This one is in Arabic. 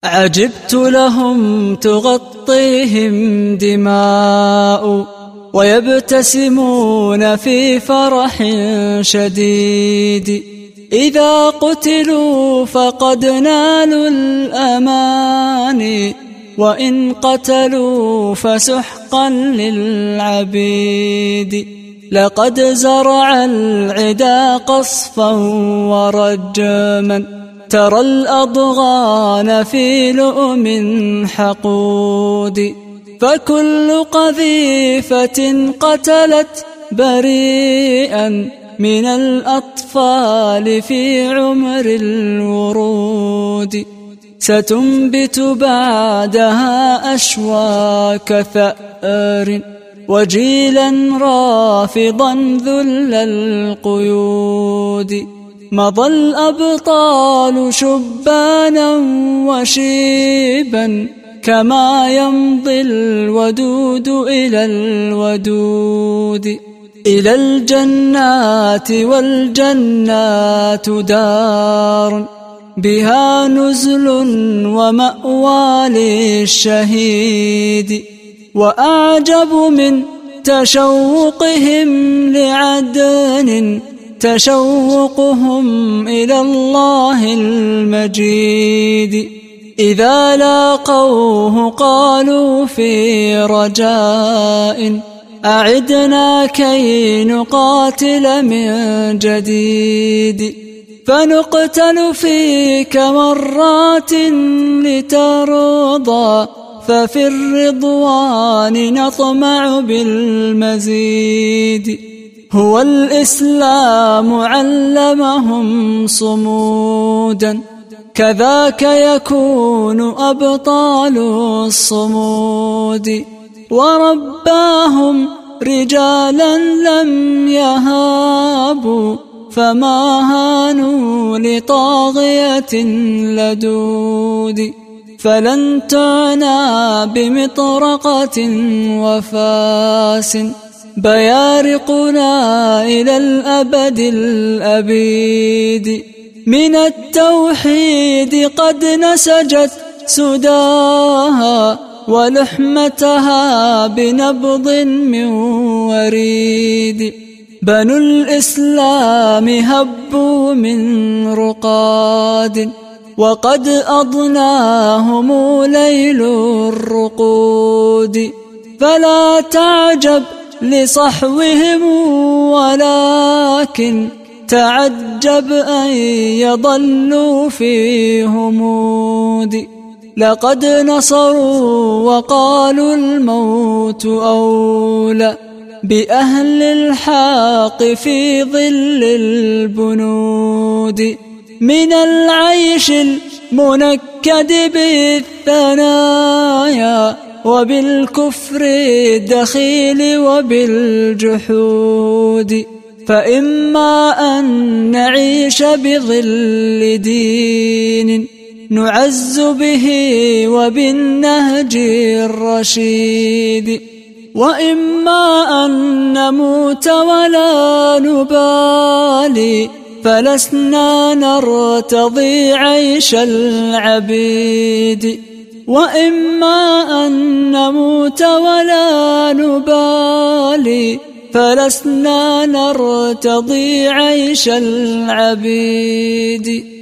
عجبت لهم تغطيهم دماء ويبتسمون في فرح شديد، إذا قتلوا فقد نالوا الأمان، وإن قتلوا فسحقا للعبيد. لقد زرع العدا قصفا ورجما، ترى الأضغان في لؤم حقود، فكل قذيفة قتلت بريئا من الأطفال في عمر الورود، ستنبت بعدها أشواك ثأر وجيلا رافضا ذل القيود. مضى الأبطال شبانا وشيبا، كما يمضي الودود إلى الودود، إلى الجنات، والجنات دار بها نزل ومأوى للشهيد. وأعجب من تشوقهم لعدن تشوقهم إلى الله المجيد، إذا لاقوه قالوا في رجاء أعدنا كي نقاتل من جديد، فنقتل فيك مرات لترضى، ففي الرضوان نطمع بالمزيد. هو الإسلام علمهم صمودا، كذاك يكون أبطال الصمود، ورباهم رجالا لم يهابوا، فما هانوا لطاغية لدود. فلن تعنى بمطرقة وفاس بيارقنا إلى الأبد الأبيد، من التوحيد قد نسجت سداها، ولحمتها بنبض من وريد. بنو الإسلام هبوا من رقاد، وقد أضناهم ليل الرقود، فلا تعجب لصحوهم ولكن تعجب أن يضلوا في همود. لقد نصروا وقالوا الموت أولى بأهل الحق في ظل البنود، من العيش المنكد بالثنايا، وبالكفر الدخيل وبالجحود. فإما أن نعيش بظل دين نعز به وبالنهج الرشيد، وإما أن نموت ولا نبالي، فلسنا نرتضي عيش العبيد. وإما أن نموت ولا نبالي، فلسنا نرتضي عيش العبيد.